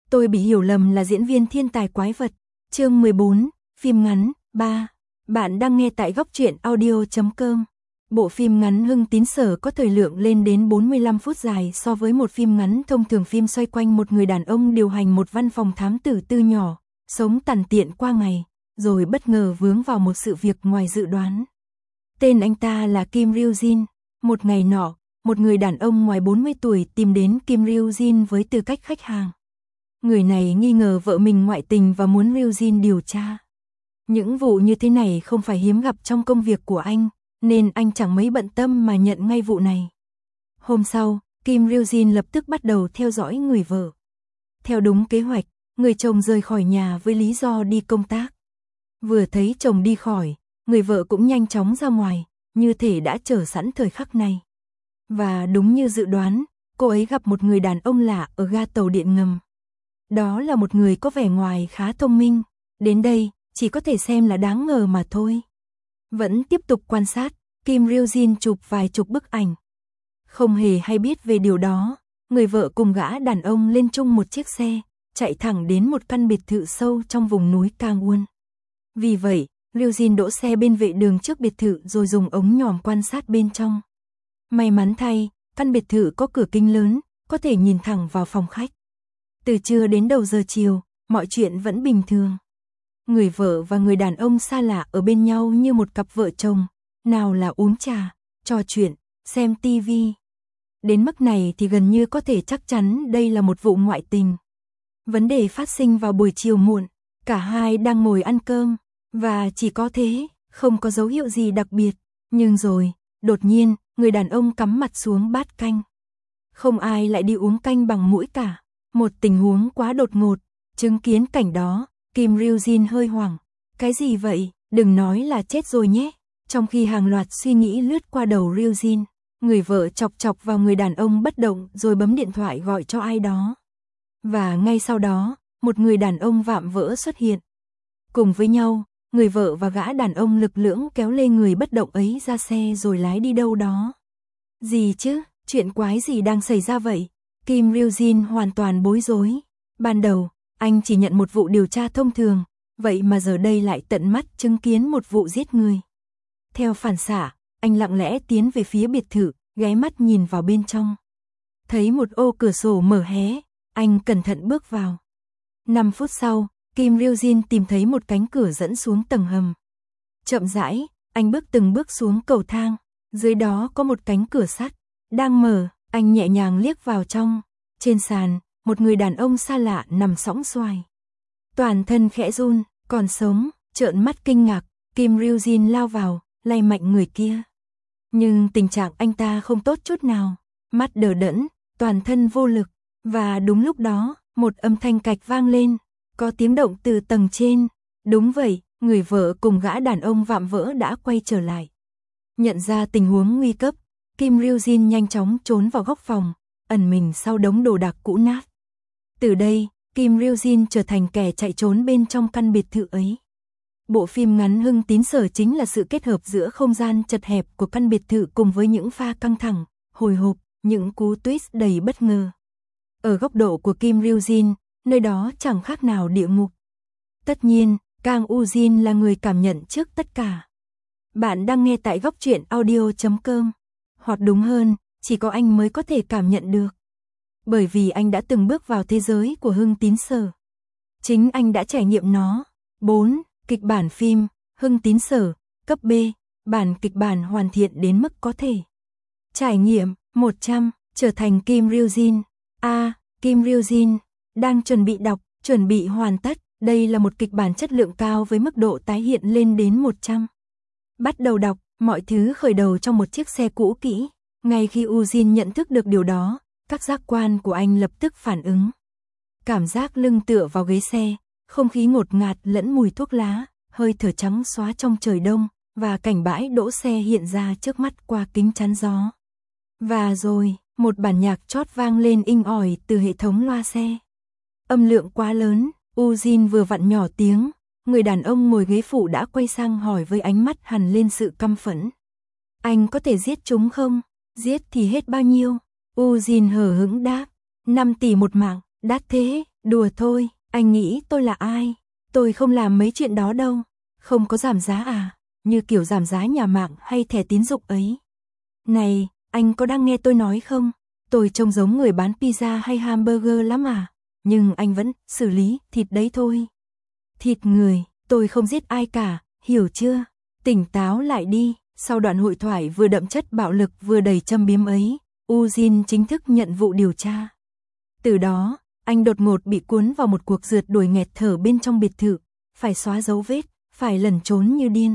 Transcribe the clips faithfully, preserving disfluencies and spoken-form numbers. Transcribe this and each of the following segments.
Tôi bị hiểu lầm là diễn viên thiên tài quái vật. Chương mười bốn, phim ngắn, ba. Bạn đang nghe tại góc truyện audio chấm com. Bộ phim ngắn Hưng Tín Sở có thời lượng lên đến bốn mươi lăm phút dài so với một phim ngắn thông thường. Phim xoay quanh một người đàn ông điều hành một văn phòng thám tử tư nhỏ, sống tằn tiện qua ngày, rồi bất ngờ vướng vào một sự việc ngoài dự đoán. Tên anh ta là Kim Ryu Jin. Một ngày nọ, một người đàn ông ngoài bốn mươi tuổi tìm đến Kim Ryu Jin với tư cách khách hàng. Người này nghi ngờ vợ mình ngoại tình và muốn Ryu Jin điều tra. Những vụ như thế này không phải hiếm gặp trong công việc của anh, nên anh chẳng mấy bận tâm mà nhận ngay vụ này. Hôm sau, Kim Ryu Jin lập tức bắt đầu theo dõi người vợ. Theo đúng kế hoạch, người chồng rời khỏi nhà với lý do đi công tác. Vừa thấy chồng đi khỏi, người vợ cũng nhanh chóng ra ngoài, như thể đã chờ sẵn thời khắc này. Và đúng như dự đoán, cô ấy gặp một người đàn ông lạ ở ga tàu điện ngầm. Đó là một người có vẻ ngoài khá thông minh, đến đây chỉ có thể xem là đáng ngờ mà thôi. Vẫn tiếp tục quan sát, Kim Ryu Jin chụp vài chục bức ảnh. Không hề hay biết về điều đó, người vợ cùng gã đàn ông lên chung một chiếc xe, chạy thẳng đến một căn biệt thự sâu trong vùng núi Kangwon. Vì vậy, Ryu Jin đỗ xe bên vệ đường trước biệt thự rồi dùng ống nhòm quan sát bên trong. May mắn thay, căn biệt thự có cửa kính lớn, có thể nhìn thẳng vào phòng khách. Từ trưa đến đầu giờ chiều, mọi chuyện vẫn bình thường. Người vợ và người đàn ông xa lạ ở bên nhau như một cặp vợ chồng, nào là uống trà, trò chuyện, xem tivi. Đến mức này thì gần như có thể chắc chắn đây là một vụ ngoại tình. Vấn đề phát sinh vào buổi chiều muộn, cả hai đang ngồi ăn cơm, và chỉ có thế, không có dấu hiệu gì đặc biệt. Nhưng rồi, đột nhiên, người đàn ông cắm mặt xuống bát canh. Không ai lại đi uống canh bằng muỗng cả. Một tình huống quá đột ngột, chứng kiến cảnh đó, Kim Ryu Jin hơi hoảng. Cái gì vậy, đừng nói là chết rồi nhé. Trong khi hàng loạt suy nghĩ lướt qua đầu Ryu Jin, người vợ chọc chọc vào người đàn ông bất động rồi bấm điện thoại gọi cho ai đó. Và ngay sau đó, một người đàn ông vạm vỡ xuất hiện. Cùng với nhau, người vợ và gã đàn ông lực lưỡng kéo lê người bất động ấy ra xe rồi lái đi đâu đó. Gì chứ, chuyện quái gì đang xảy ra vậy? Kim Ryu Jin hoàn toàn bối rối. Ban đầu, anh chỉ nhận một vụ điều tra thông thường, vậy mà giờ đây lại tận mắt chứng kiến một vụ giết người. Theo phản xạ, anh lặng lẽ tiến về phía biệt thự, ghé mắt nhìn vào bên trong. Thấy một ô cửa sổ mở hé, anh cẩn thận bước vào. Năm phút sau, Kim Ryu Jin tìm thấy một cánh cửa dẫn xuống tầng hầm. Chậm rãi, anh bước từng bước xuống cầu thang, dưới đó có một cánh cửa sắt, đang mở. Anh nhẹ nhàng liếc vào trong, trên sàn, một người đàn ông xa lạ nằm sõng soài. Toàn thân khẽ run, còn sống, trợn mắt kinh ngạc, Kim Ryu Jin lao vào, lay mạnh người kia. Nhưng tình trạng anh ta không tốt chút nào, mắt đờ đẫn, toàn thân vô lực, và đúng lúc đó, một âm thanh cạch vang lên, có tiếng động từ tầng trên. Đúng vậy, người vợ cùng gã đàn ông vạm vỡ đã quay trở lại. Nhận ra tình huống nguy cấp, Kim Ryu Jin nhanh chóng trốn vào góc phòng, ẩn mình sau đống đồ đạc cũ nát. Từ đây, Kim Ryu Jin trở thành kẻ chạy trốn bên trong căn biệt thự ấy. Bộ phim ngắn Hưng Tín Sở chính là sự kết hợp giữa không gian chật hẹp của căn biệt thự cùng với những pha căng thẳng, hồi hộp, những cú twist đầy bất ngờ. Ở góc độ của Kim Ryu Jin, nơi đó chẳng khác nào địa ngục. Tất nhiên, Kang Woo Jin là người cảm nhận trước tất cả. Bạn đang nghe tại góc truyện audio chấm com. Hoặc đúng hơn, chỉ có anh mới có thể cảm nhận được. Bởi vì anh đã từng bước vào thế giới của Hưng Tín Sở. Chính anh đã trải nghiệm nó. bốn. Kịch bản phim, Hưng Tín Sở, cấp B, bản kịch bản hoàn thiện đến mức có thể. Trải nghiệm, một trăm, trở thành Kim Ryu Jin. A. Kim Ryu Jin, đang chuẩn bị đọc, chuẩn bị hoàn tất. Đây là một kịch bản chất lượng cao với mức độ tái hiện lên đến một trăm. Bắt đầu đọc. Mọi thứ khởi đầu trong một chiếc xe cũ kỹ. Ngay khi Ujin nhận thức được điều đó, các giác quan của anh lập tức phản ứng. Cảm giác lưng tựa vào ghế xe, không khí ngột ngạt lẫn mùi thuốc lá, hơi thở trắng xóa trong trời đông, và cảnh bãi đỗ xe hiện ra trước mắt qua kính chắn gió. Và rồi, một bản nhạc chót vang lên inh ỏi từ hệ thống loa xe. Âm lượng quá lớn, Ujin vừa vặn nhỏ tiếng. Người đàn ông ngồi ghế phụ đã quay sang hỏi với ánh mắt hằn lên sự căm phẫn. Anh có thể giết chúng không? Giết thì hết bao nhiêu? Ujin hờ hững đáp. năm tỷ một mạng, đắt thế. Đùa thôi, anh nghĩ tôi là ai? Tôi không làm mấy chuyện đó đâu. Không có giảm giá à? Như kiểu giảm giá nhà mạng hay thẻ tín dụng ấy. Này, anh có đang nghe tôi nói không? Tôi trông giống người bán pizza hay hamburger lắm à? Nhưng anh vẫn xử lý thịt đấy thôi. Thịt người, tôi không giết ai cả, hiểu chưa? Tỉnh táo lại đi. Sau đoạn hội thoại vừa đậm chất bạo lực vừa đầy châm biếm ấy, Ujin chính thức nhận vụ điều tra. Từ đó, anh đột ngột bị cuốn vào một cuộc rượt đuổi nghẹt thở bên trong biệt thự, phải xóa dấu vết, phải lẩn trốn như điên.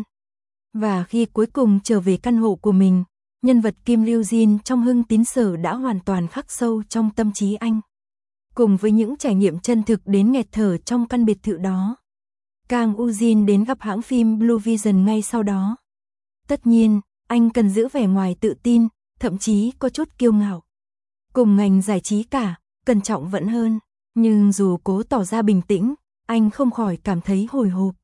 Và khi cuối cùng trở về căn hộ của mình, nhân vật Kim Ryu Jin trong Hưng Tín Sở đã hoàn toàn khắc sâu trong tâm trí anh. Cùng với những trải nghiệm chân thực đến nghẹt thở trong căn biệt thự đó, Kang Ujin đến gặp hãng phim Blue Vision ngay sau đó. Tất nhiên, anh cần giữ vẻ ngoài tự tin, thậm chí có chút kiêu ngạo. Cùng ngành giải trí cả, cẩn trọng vẫn hơn. Nhưng dù cố tỏ ra bình tĩnh, anh không khỏi cảm thấy hồi hộp.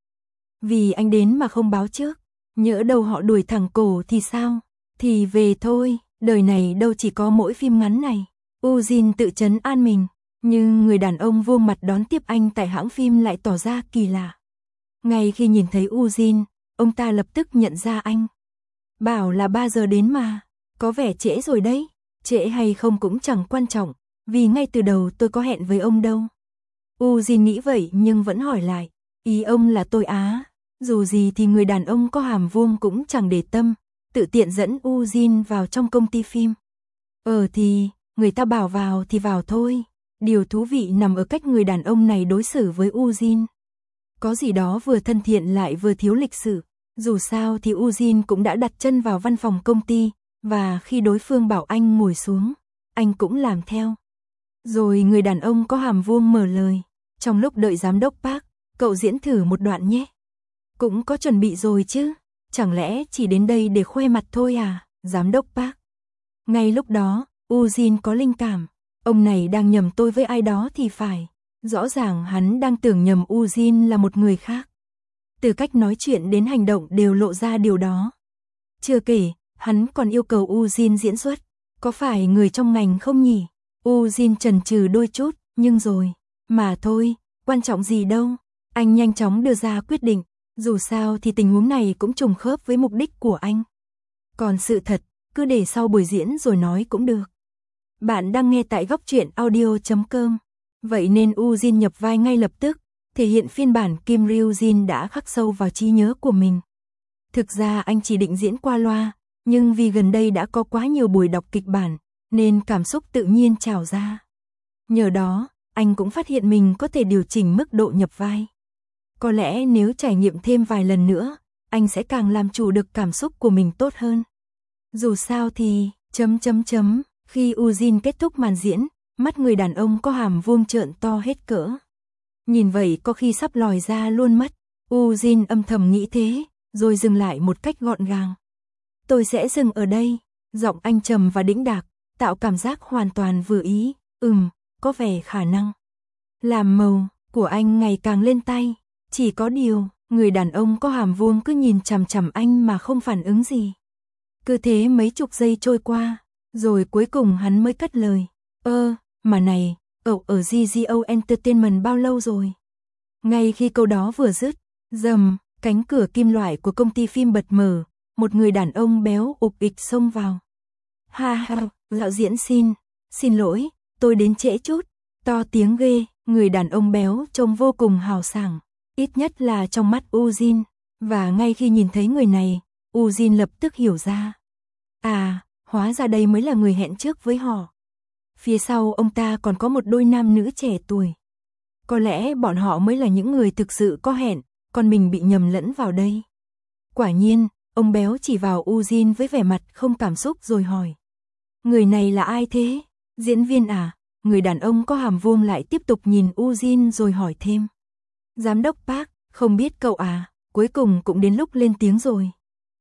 Vì anh đến mà không báo trước, nhỡ đâu họ đuổi thẳng cổ thì sao? Thì về thôi, đời này đâu chỉ có mỗi phim ngắn này. Ujin tự trấn an mình, nhưng người đàn ông vuông mặt đón tiếp anh tại hãng phim lại tỏ ra kỳ lạ. Ngay khi nhìn thấy Ujin, ông ta lập tức nhận ra anh. Bảo là ba giờ đến mà, có vẻ trễ rồi đấy. Trễ hay không cũng chẳng quan trọng, vì ngay từ đầu tôi có hẹn với ông đâu. Ujin nghĩ vậy nhưng vẫn hỏi lại, ý ông là tôi á? Dù gì thì người đàn ông có hàm vuông cũng chẳng để tâm, tự tiện dẫn Ujin vào trong công ty phim. Ờ thì, người ta bảo vào thì vào thôi. Điều thú vị nằm ở cách người đàn ông này đối xử với Ujin. Có gì đó vừa thân thiện lại vừa thiếu lịch sự. Dù sao thì Ujin cũng đã đặt chân vào văn phòng công ty, và khi đối phương bảo anh ngồi xuống, anh cũng làm theo. Rồi người đàn ông có hàm vuông mở lời, trong lúc đợi giám đốc Park, cậu diễn thử một đoạn nhé. Cũng có chuẩn bị rồi chứ, chẳng lẽ chỉ đến đây để khoe mặt thôi à, giám đốc Park. Ngay lúc đó, Ujin có linh cảm, ông này đang nhầm tôi với ai đó thì phải. Rõ ràng hắn đang tưởng nhầm Ujin là một người khác. Từ cách nói chuyện đến hành động đều lộ ra điều đó. Chưa kể, hắn còn yêu cầu Ujin diễn xuất. Có phải người trong ngành không nhỉ? Ujin chần chừ đôi chút, nhưng rồi. Mà thôi, quan trọng gì đâu. Anh nhanh chóng đưa ra quyết định. Dù sao thì tình huống này cũng trùng khớp với mục đích của anh. Còn sự thật, cứ để sau buổi diễn rồi nói cũng được. Bạn đang nghe tại góc truyện audio chấm com. Vậy nên Ujin nhập vai ngay lập tức, thể hiện phiên bản Kim Ryu Jin đã khắc sâu vào trí nhớ của mình. Thực ra anh chỉ định diễn qua loa, nhưng vì gần đây đã có quá nhiều buổi đọc kịch bản, nên cảm xúc tự nhiên trào ra. Nhờ đó, anh cũng phát hiện mình có thể điều chỉnh mức độ nhập vai. Có lẽ nếu trải nghiệm thêm vài lần nữa, anh sẽ càng làm chủ được cảm xúc của mình tốt hơn. Dù sao thì, chấm chấm chấm, khi Ujin kết thúc màn diễn, mắt người đàn ông có hàm vuông trợn to hết cỡ. Nhìn vậy có khi sắp lòi ra luôn mất. Ujin âm thầm nghĩ thế, rồi dừng lại một cách gọn gàng. Tôi sẽ dừng ở đây. Giọng anh trầm và đĩnh đạc, tạo cảm giác hoàn toàn vừa ý. Ừm, có vẻ khả năng. Làm màu của anh ngày càng lên tay. Chỉ có điều, người đàn ông có hàm vuông cứ nhìn chằm chằm anh mà không phản ứng gì. Cứ thế mấy chục giây trôi qua, rồi cuối cùng hắn mới cất lời. Ơ, mà này, cậu ở giê giê o Entertainment bao lâu rồi? Ngay khi câu đó vừa dứt, rầm, cánh cửa kim loại của công ty phim bật mở, một người đàn ông béo ục ịch xông vào. Ha ha, đạo diễn xin, xin lỗi, tôi đến trễ chút. To tiếng ghê, người đàn ông béo trông vô cùng hào sảng, ít nhất là trong mắt Ujin, và ngay khi nhìn thấy người này, Ujin lập tức hiểu ra. À, hóa ra đây mới là người hẹn trước với họ. Phía sau ông ta còn có một đôi nam nữ trẻ tuổi. Có lẽ bọn họ mới là những người thực sự có hẹn, còn mình bị nhầm lẫn vào đây. Quả nhiên, ông béo chỉ vào Ujin với vẻ mặt không cảm xúc rồi hỏi. Người này là ai thế? Diễn viên à? Người đàn ông có hàm vuông lại tiếp tục nhìn Ujin rồi hỏi thêm. Giám đốc Park, không biết cậu à? Cuối cùng cũng đến lúc lên tiếng rồi.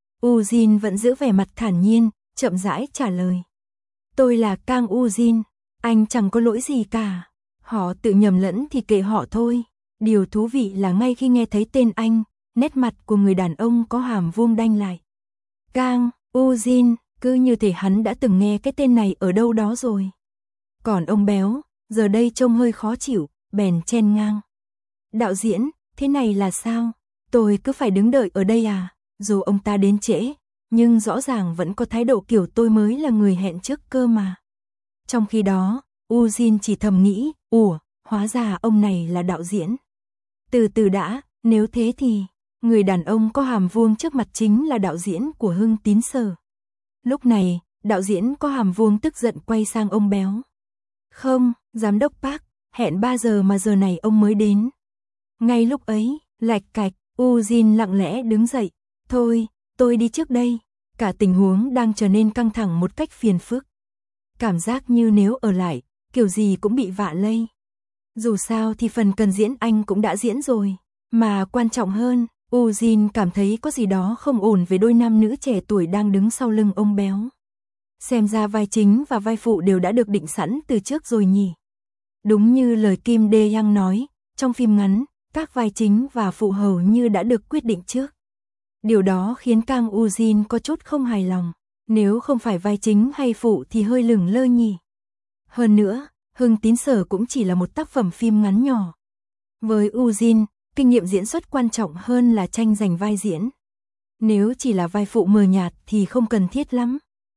Ujin vẫn giữ vẻ mặt thản nhiên, chậm rãi trả lời. Tôi là Kang Ujin, anh chẳng có lỗi gì cả. Họ tự nhầm lẫn thì kệ họ thôi. Điều thú vị là ngay khi nghe thấy tên anh, nét mặt của người đàn ông có hàm vuông đanh lại. Kang Ujin, cứ như thể hắn đã từng nghe cái tên này ở đâu đó rồi. Còn ông béo, giờ đây trông hơi khó chịu, bèn chen ngang. Đạo diễn, thế này là sao? Tôi cứ phải đứng đợi ở đây à? Dù ông ta đến trễ, nhưng rõ ràng vẫn có thái độ kiểu tôi mới là người hẹn trước cơ mà. Trong khi đó, Ujin chỉ thầm nghĩ, ủa, hóa ra ông này là đạo diễn. Từ từ đã, nếu thế thì, người đàn ông có hàm vuông trước mặt chính là đạo diễn của Hưng Tín Sở. Lúc này, đạo diễn có hàm vuông tức giận quay sang ông béo. Không, giám đốc Park, hẹn ba giờ mà giờ này ông mới đến. Ngay lúc ấy, lạch cạch, Ujin lặng lẽ đứng dậy. Thôi, tôi đi trước đây. Cả tình huống đang trở nên căng thẳng một cách phiền phức. Cảm giác như nếu ở lại, kiểu gì cũng bị vạ lây. Dù sao thì phần cần diễn anh cũng đã diễn rồi. Mà quan trọng hơn, Ujin cảm thấy có gì đó không ổn với đôi nam nữ trẻ tuổi đang đứng sau lưng ông béo. Xem ra vai chính và vai phụ đều đã được định sẵn từ trước rồi nhỉ. Đúng như lời Kim Dae-young nói, trong phim ngắn, các vai chính và phụ hầu như đã được quyết định trước. Điều đó khiến Kang Ujin có chút không hài lòng. Nếu không phải vai chính hay phụ thì hơi lửng lơ nhỉ. Hơn nữa, Hưng Tín Sở cũng chỉ là một tác phẩm phim ngắn nhỏ. Với Ujin, kinh nghiệm diễn xuất quan trọng hơn là tranh giành vai diễn. Nếu chỉ là vai phụ mờ nhạt thì không cần thiết lắm.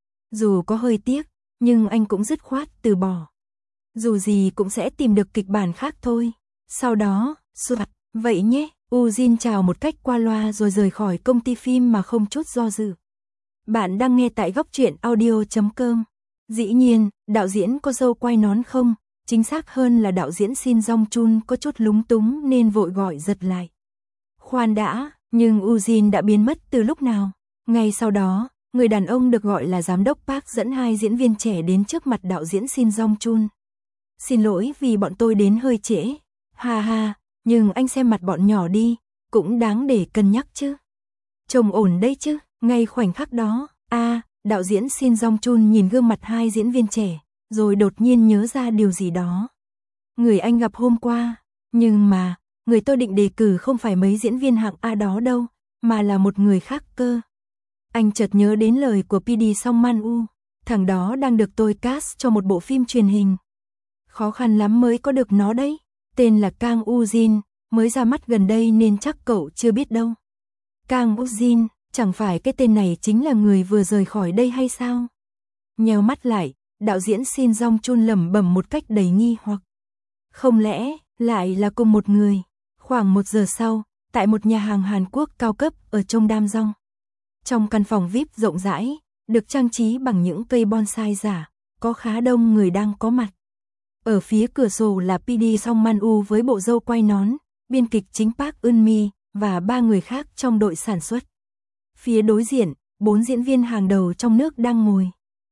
Dù có hơi tiếc, nhưng anh cũng dứt khoát từ bỏ. Dù gì cũng sẽ tìm được kịch bản khác thôi. Sau đó, soạt, vậy nhé, Ujin chào một cách qua loa rồi rời khỏi công ty phim mà không chút do dự. Bạn đang nghe tại góc truyện audio chấm com. Dĩ nhiên, đạo diễn có dâu quay nón không? Chính xác hơn là đạo diễn Shin Jong Chun có chút lúng túng nên vội gọi giật lại. Khoan đã, nhưng Ujin đã biến mất từ lúc nào? Ngay sau đó, người đàn ông được gọi là giám đốc Park dẫn hai diễn viên trẻ đến trước mặt đạo diễn Shin Jong Chun. Xin lỗi vì bọn tôi đến hơi trễ. Ha ha, nhưng anh xem mặt bọn nhỏ đi, cũng đáng để cân nhắc chứ. Trông ổn đấy chứ, ngay khoảnh khắc đó, a à, đạo diễn Shin Jong Chun nhìn gương mặt hai diễn viên trẻ, rồi đột nhiên nhớ ra điều gì đó. Người anh gặp hôm qua, nhưng mà, người tôi định đề cử không phải mấy diễn viên hạng A đó đâu, mà là một người khác cơ. Anh chợt nhớ đến lời của pê đê Song Man-woo, thằng đó đang được tôi cast cho một bộ phim truyền hình. Khó khăn lắm mới có được nó đấy, tên là Kang Ujin, mới ra mắt gần đây nên chắc cậu chưa biết đâu. Kang Ujin, chẳng phải cái tên này chính là người vừa rời khỏi đây hay sao? Nheo mắt lại, đạo diễn Shin Jong Chun lẩm bẩm một cách đầy nghi hoặc. Không lẽ, lại là cùng một người? Khoảng một giờ sau, tại một nhà hàng Hàn Quốc cao cấp ở trong Đam Dong. Trong căn phòng vi ai pi rộng rãi, được trang trí bằng những cây bonsai giả, có khá đông người đang có mặt. Ở phía cửa sổ là pê đê Song Man-woo với bộ râu quay nón, biên kịch chính Park Eun-mi và ba người khác trong đội sản xuất. Phía đối diện, bốn diễn viên hàng đầu trong nước đang ngồi.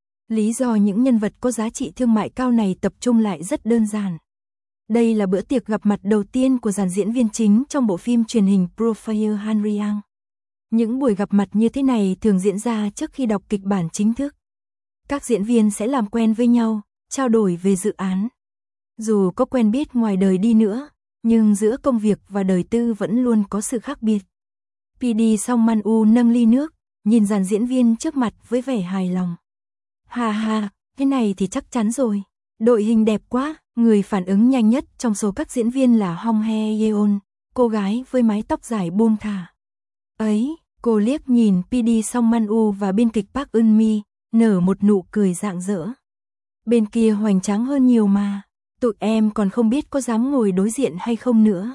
Lý do những nhân vật có giá trị thương mại cao này tập trung lại rất đơn giản. Đây là bữa tiệc gặp mặt đầu tiên của dàn diễn viên chính trong bộ phim truyền hình Profile Hanryang. Những buổi gặp mặt như thế này thường diễn ra trước khi đọc kịch bản chính thức. Các diễn viên sẽ làm quen với nhau, trao đổi về dự án. Dù có quen biết ngoài đời đi nữa, nhưng giữa công việc và đời tư vẫn luôn có sự khác biệt. pê đê Song Man-woo nâng ly nước, nhìn dàn diễn viên trước mặt với vẻ hài lòng. Ha ha, cái này thì chắc chắn rồi. Đội hình đẹp quá, người phản ứng nhanh nhất trong số các diễn viên là Hong Hye-yeon, cô gái với mái tóc dài buông thả. Ấy, cô liếc nhìn pê đê Song Man-woo và biên kịch Park Eun-mi, nở một nụ cười rạng rỡ. Bên kia hoành tráng hơn nhiều mà, tụi em còn không biết có dám ngồi đối diện hay không nữa.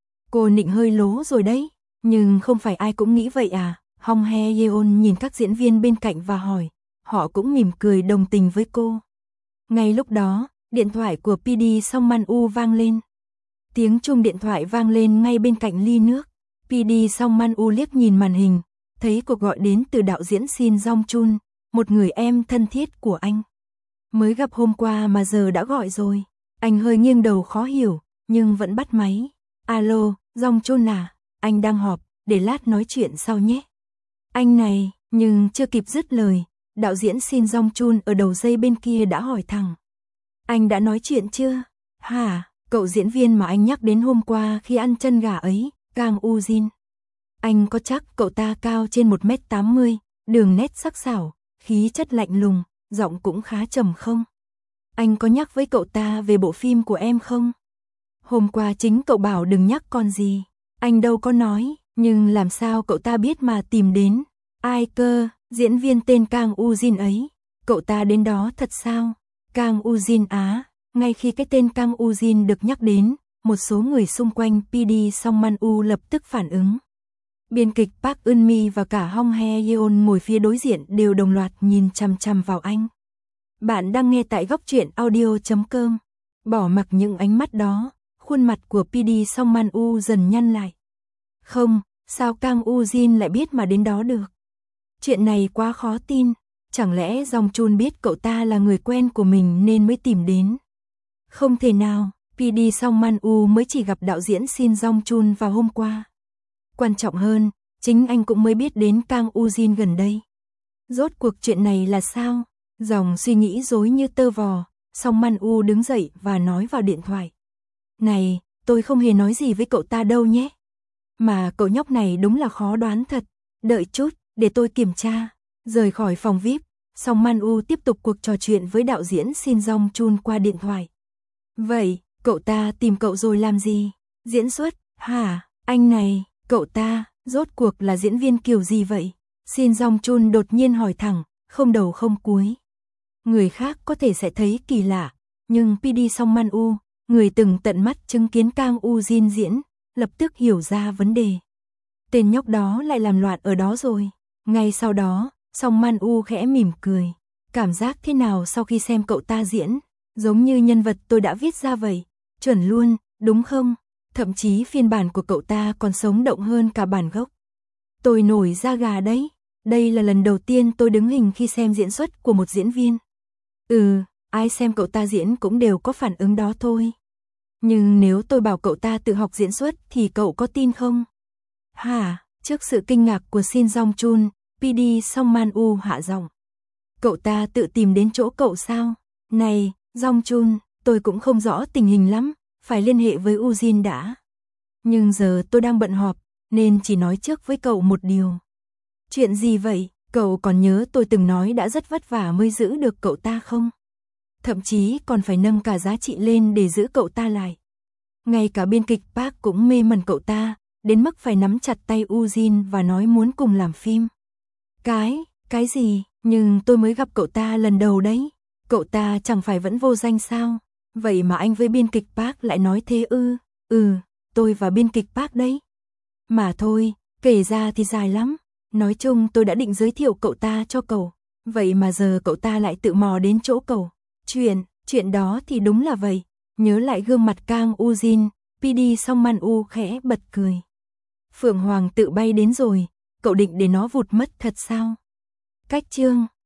Cô nịnh hơi lố rồi đấy, nhưng không phải ai cũng nghĩ vậy à? Hong Hye-yeon nhìn các diễn viên bên cạnh và hỏi, họ cũng mỉm cười đồng tình với cô. Ngay lúc đó, điện thoại của pê đê Song Man-woo vang lên. Tiếng chuông điện thoại vang lên ngay bên cạnh ly nước. pê đê Song Man-woo liếc nhìn màn hình, thấy cuộc gọi đến từ đạo diễn Shin Jong Chun, một người em thân thiết của anh. Mới gặp hôm qua mà giờ đã gọi rồi. Anh hơi nghiêng đầu khó hiểu, nhưng vẫn bắt máy. Alo, Jong Chun à, anh đang họp, để lát nói chuyện sau nhé. Anh này, nhưng chưa kịp dứt lời, đạo diễn Shin Jong Chun ở đầu dây bên kia đã hỏi thẳng. Anh đã nói chuyện chưa? Hả, cậu diễn viên mà anh nhắc đến hôm qua khi ăn chân gà ấy, Kang Ujin. Anh có chắc cậu ta cao trên một mét tám mươi, đường nét sắc sảo, khí chất lạnh lùng, giọng cũng khá trầm không? Anh có nhắc với cậu ta về bộ phim của em không? Hôm qua chính cậu bảo đừng nhắc con gì. Anh đâu có nói, nhưng làm sao cậu ta biết mà tìm đến? Ai cơ, diễn viên tên Kang Woo-jin ấy. Cậu ta đến đó thật sao? Kang Woo-jin á, ngay khi cái tên Kang Woo-jin được nhắc đến, một số người xung quanh pê đê Song Man-woo lập tức phản ứng. Biên kịch Park Eun-mi và cả Hong Hye-yeon ngồi phía đối diện đều đồng loạt nhìn chằm chằm vào anh. Bạn đang nghe tại góc truyện audio chấm com. Bỏ mặc những ánh mắt đó, khuôn mặt của pê đê Song Man-woo dần nhăn lại. Không, sao Kang Woo-jin lại biết mà đến đó được? Chuyện này quá khó tin, chẳng lẽ Jong Chun biết cậu ta là người quen của mình nên mới tìm đến? Không thể nào, pê đê Song Man-woo mới chỉ gặp đạo diễn Shin Jong Chun vào hôm qua. Quan trọng hơn, chính anh cũng mới biết đến Kang Woo-jin gần đây. Rốt cuộc chuyện này là sao? Dòng suy nghĩ rối như tơ vò, Song Man-woo đứng dậy và nói vào điện thoại. Này, tôi không hề nói gì với cậu ta đâu nhé. Mà cậu nhóc này đúng là khó đoán thật. Đợi chút, để tôi kiểm tra. Rời khỏi phòng vi ai pi, Song Man-woo tiếp tục cuộc trò chuyện với đạo diễn Shin Jong Chun qua điện thoại. Vậy, cậu ta tìm cậu rồi làm gì? Diễn xuất, hả? Anh này, cậu ta, rốt cuộc là diễn viên kiểu gì vậy? Shin Jong Chun đột nhiên hỏi thẳng, không đầu không cuối. Người khác có thể sẽ thấy kỳ lạ, nhưng pê đê Song Man-woo, người từng tận mắt chứng kiến Kang Woo-jin diễn, lập tức hiểu ra vấn đề. Tên nhóc đó lại làm loạn ở đó rồi. Ngay sau đó, Song Man-woo khẽ mỉm cười. Cảm giác thế nào sau khi xem cậu ta diễn? Giống như nhân vật tôi đã viết ra vậy. Chuẩn luôn, đúng không? Thậm chí phiên bản của cậu ta còn sống động hơn cả bản gốc. Tôi nổi da gà đấy. Đây là lần đầu tiên tôi đứng hình khi xem diễn xuất của một diễn viên. Ừ, ai xem cậu ta diễn cũng đều có phản ứng đó thôi. Nhưng nếu tôi bảo cậu ta tự học diễn xuất thì cậu có tin không? Hả? Trước sự kinh ngạc của Shin Jong Chun, pê đê Song Man-woo hạ giọng. Cậu ta tự tìm đến chỗ cậu sao? Này, Jong Chun, tôi cũng không rõ tình hình lắm, phải liên hệ với Woo-jin đã. Nhưng giờ tôi đang bận họp, nên chỉ nói trước với cậu một điều. Chuyện gì vậy? Cậu còn nhớ tôi từng nói đã rất vất vả mới giữ được cậu ta không? Thậm chí còn phải nâng cả giá trị lên để giữ cậu ta lại. Ngay cả biên kịch Park cũng mê mẩn cậu ta, đến mức phải nắm chặt tay Woo-jin và nói muốn cùng làm phim. Cái, cái gì? Nhưng tôi mới gặp cậu ta lần đầu đấy. Cậu ta chẳng phải vẫn vô danh sao? Vậy mà anh với biên kịch Park lại nói thế ư? Ừ, tôi và biên kịch Park đấy. Mà thôi, kể ra thì dài lắm. Nói chung tôi đã định giới thiệu cậu ta cho cậu. Vậy mà giờ cậu ta lại tự mò đến chỗ cậu. Chuyện, chuyện đó thì đúng là vậy. Nhớ lại gương mặt Kang Woo-jin, pê đê Song Man-woo khẽ bật cười. Phượng Hoàng tự bay đến rồi, cậu định để nó vụt mất thật sao? Cách chương